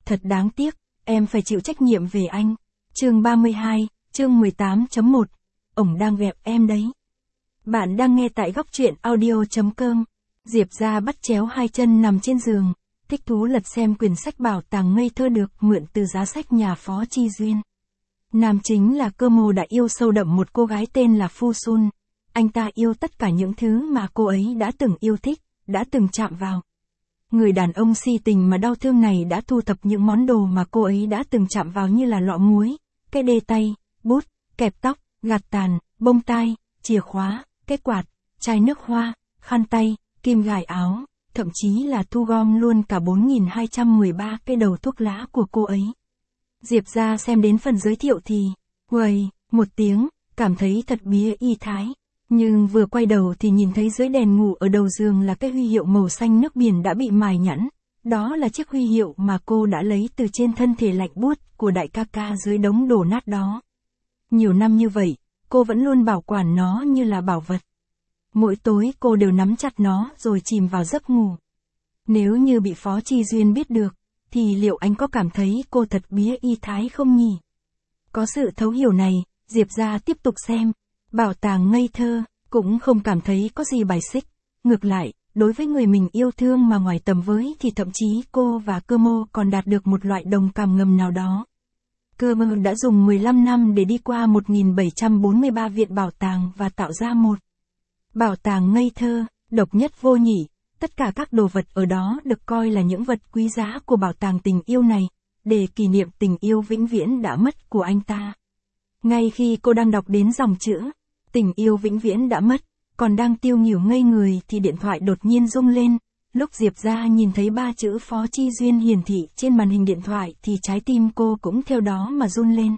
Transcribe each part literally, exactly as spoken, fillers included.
Thật đáng tiếc, em phải chịu trách nhiệm về anh. Chương ba mươi hai, chương mười tám chấm một. Ổng đang vẹp em đấy. Bạn đang nghe tại góc truyện audio chấm com. Diệp Gia bắt chéo hai chân nằm trên giường, thích thú lật xem quyển sách bảo tàng ngây thơ được mượn từ giá sách nhà Phó Chi Duyên. Nam chính là Cơ Mô đã yêu sâu đậm một cô gái tên là Phu Sun. Anh ta yêu tất cả những thứ mà cô ấy đã từng yêu thích, đã từng chạm vào. Người đàn ông si tình mà đau thương này đã thu thập những món đồ mà cô ấy đã từng chạm vào như là lọ muối, cái đê tay, bút, kẹp tóc, gạt tàn, bông tai, chìa khóa, cái quạt, chai nước hoa, khăn tay, kim gài áo, thậm chí là thu gom luôn cả bốn nghìn hai trăm mười ba cái đầu thuốc lá của cô ấy. Diệp Gia xem đến phần giới thiệu thì, uầy, một tiếng, cảm thấy thật bía y thái. Nhưng vừa quay đầu thì nhìn thấy dưới đèn ngủ ở đầu giường là cái huy hiệu màu xanh nước biển đã bị mài nhẵn. Đó là chiếc huy hiệu mà cô đã lấy từ trên thân thể lạnh buốt của đại ca ca dưới đống đổ nát đó. Nhiều năm như vậy, cô vẫn luôn bảo quản nó như là bảo vật. Mỗi tối cô đều nắm chặt nó rồi chìm vào giấc ngủ. Nếu như bị Phó Chi Duyên biết được, thì liệu anh có cảm thấy cô thật bía y thái không nhỉ? Có sự thấu hiểu này, Diệp Gia tiếp tục xem. Bảo tàng ngây thơ, cũng không cảm thấy có gì bài xích. Ngược lại, đối với người mình yêu thương mà ngoài tầm với thì thậm chí cô và Cơ Mô còn đạt được một loại đồng cảm ngầm nào đó. Cơ Mô đã dùng mười lăm năm để đi qua một nghìn bảy trăm bốn mươi ba viện bảo tàng và tạo ra một bảo tàng ngây thơ, độc nhất vô nhị. Tất cả các đồ vật ở đó được coi là những vật quý giá của bảo tàng tình yêu này, để kỷ niệm tình yêu vĩnh viễn đã mất của anh ta. Ngay khi cô đang đọc đến dòng chữ tình yêu vĩnh viễn đã mất, còn đang tiêu nghỉu ngây người thì điện thoại đột nhiên rung lên. Lúc Diệp Gia nhìn thấy ba chữ Phó Chi Duyên hiển thị trên màn hình điện thoại thì trái tim cô cũng theo đó mà run lên.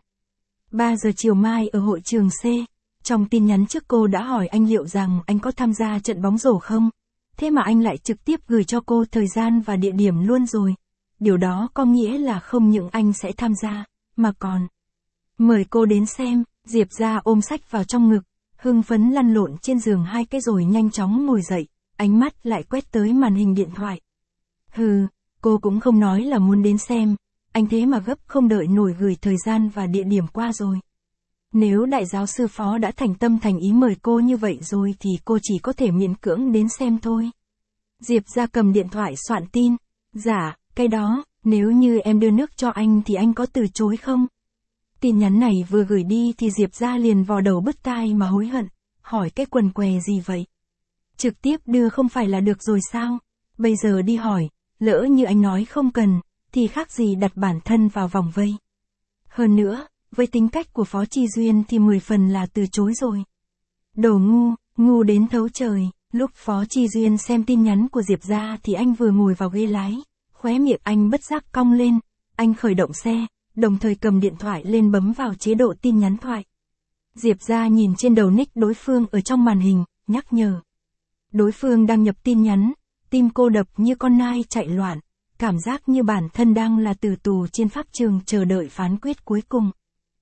ba giờ chiều mai ở hội trường C. Trong tin nhắn trước cô đã hỏi anh liệu rằng anh có tham gia trận bóng rổ không? Thế mà anh lại trực tiếp gửi cho cô thời gian và địa điểm luôn rồi. Điều đó có nghĩa là không những anh sẽ tham gia, mà còn mời cô đến xem. Diệp Gia ôm sách vào trong ngực, hưng phấn lăn lộn trên giường hai cái rồi nhanh chóng ngồi dậy, ánh mắt lại quét tới màn hình điện thoại. Hừ, cô cũng không nói là muốn đến xem, anh thế mà gấp không đợi nổi gửi thời gian và địa điểm qua rồi. Nếu đại giáo sư Phó đã thành tâm thành ý mời cô như vậy rồi thì cô chỉ có thể miễn cưỡng đến xem thôi. Diệp Gia cầm điện thoại soạn tin. Dạ, cái đó, nếu như em đưa nước cho anh thì anh có từ chối không? Tin nhắn này vừa gửi đi thì Diệp Gia liền vò đầu bứt tai mà hối hận, hỏi cái quần què gì vậy? Trực tiếp đưa không phải là được rồi sao? Bây giờ đi hỏi, lỡ như anh nói không cần, thì khác gì đặt bản thân vào vòng vây. Hơn nữa, với tính cách của Phó Chi Duyên thì mười phần là từ chối rồi. Đồ ngu, ngu đến thấu trời. Lúc Phó Chi Duyên xem tin nhắn của Diệp Gia thì anh vừa ngồi vào ghế lái, khóe miệng anh bất giác cong lên, anh khởi động xe, đồng thời cầm điện thoại lên bấm vào chế độ tin nhắn thoại. Diệp Gia nhìn trên đầu nick đối phương ở trong màn hình, nhắc nhở. Đối phương đang nhập tin nhắn, tim cô đập như con nai chạy loạn, cảm giác như bản thân đang là tử tù trên pháp trường chờ đợi phán quyết cuối cùng.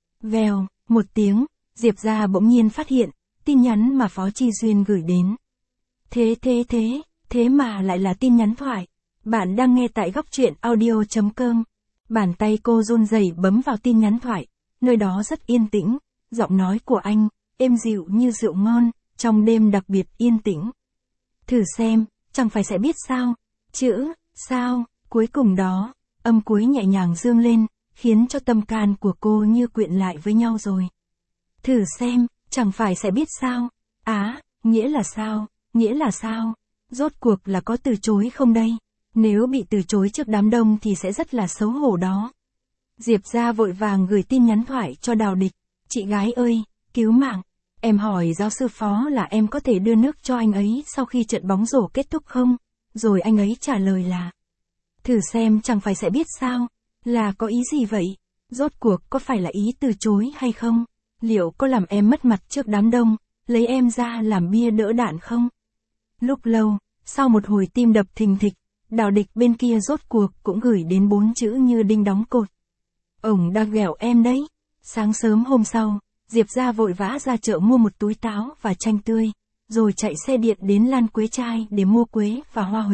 Vèo, một tiếng, Diệp Gia bỗng nhiên phát hiện, tin nhắn mà Phó Chi Duyên gửi đến. Thế thế thế, thế mà lại là tin nhắn thoại. Bạn đang nghe tại góc truyện audio chấm com. Bàn tay cô run rẩy bấm vào tin nhắn thoại, nơi đó rất yên tĩnh, giọng nói của anh, êm dịu như rượu ngon, trong đêm đặc biệt yên tĩnh. Thử xem, chẳng phải sẽ biết sao, chữ, sao, cuối cùng đó, âm cuối nhẹ nhàng dương lên, khiến cho tâm can của cô như quyện lại với nhau rồi. Thử xem, chẳng phải sẽ biết sao, á, nghĩa là sao, nghĩa là sao, rốt cuộc là có từ chối không đây? Nếu bị từ chối trước đám đông thì sẽ rất là xấu hổ đó. Diệp Gia vội vàng gửi tin nhắn thoại cho Đào Địch. Chị gái ơi, cứu mạng. Em hỏi giáo sư Phó là em có thể đưa nước cho anh ấy sau khi trận bóng rổ kết thúc không? Rồi anh ấy trả lời là. Thử xem chẳng phải sẽ biết sao. Là có ý gì vậy? Rốt cuộc có phải là ý từ chối hay không? Liệu có làm em mất mặt trước đám đông, lấy em ra làm bia đỡ đạn không? Lúc lâu, sau một hồi tim đập thình thịch, Đào Địch bên kia rốt cuộc cũng gửi đến bốn chữ như đinh đóng cột. Ổng đang ghẹo em đấy. Sáng sớm hôm sau, Diệp Gia vội vã ra chợ mua một túi táo và chanh tươi, rồi chạy xe điện đến Lan Quế Trai để mua quế và hoa huệ,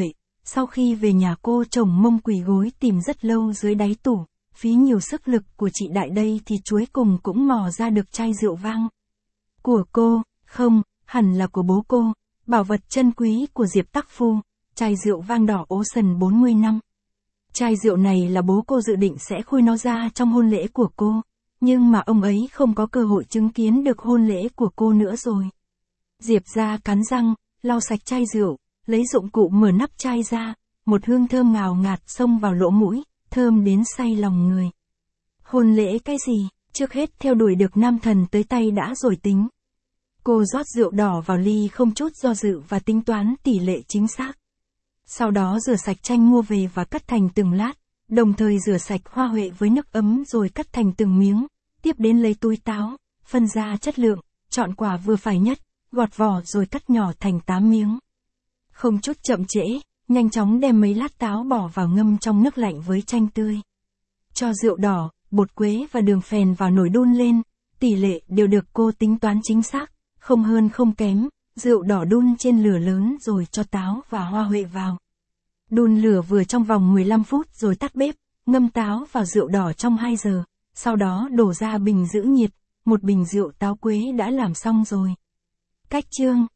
sau khi về nhà cô chồng mông quỳ gối tìm rất lâu dưới đáy tủ, phí nhiều sức lực của chị Đại đây thì cuối cùng cũng mò ra được chai rượu vang. Của cô, không, hẳn là của bố cô, bảo vật chân quý của Diệp Tắc Phu, chai rượu vang đỏ Ocean bốn mươi năm. Chai rượu này là bố cô dự định sẽ khui nó ra trong hôn lễ của cô, nhưng mà ông ấy không có cơ hội chứng kiến được hôn lễ của cô nữa rồi. Diệp ra cắn răng, lau sạch chai rượu, lấy dụng cụ mở nắp chai ra, một hương thơm ngào ngạt xông vào lỗ mũi, thơm đến say lòng người. Hôn lễ cái gì, trước hết theo đuổi được nam thần tới tay đã rồi tính. Cô rót rượu đỏ vào ly không chút do dự và tính toán tỷ lệ chính xác. Sau đó rửa sạch chanh mua về và cắt thành từng lát, đồng thời rửa sạch hoa huệ với nước ấm rồi cắt thành từng miếng, tiếp đến lấy túi táo, phân ra chất lượng, chọn quả vừa phải nhất, gọt vỏ rồi cắt nhỏ thành tám miếng. Không chút chậm trễ, nhanh chóng đem mấy lát táo bỏ vào ngâm trong nước lạnh với chanh tươi. Cho rượu đỏ, bột quế và đường phèn vào nồi đun lên, tỷ lệ đều được cô tính toán chính xác, không hơn không kém, rượu đỏ đun trên lửa lớn rồi cho táo và hoa huệ vào. Đun lửa vừa trong vòng mười lăm phút rồi tắt bếp, ngâm táo vào rượu đỏ trong hai giờ, sau đó đổ ra bình giữ nhiệt, một bình rượu táo quế đã làm xong rồi. Cách chương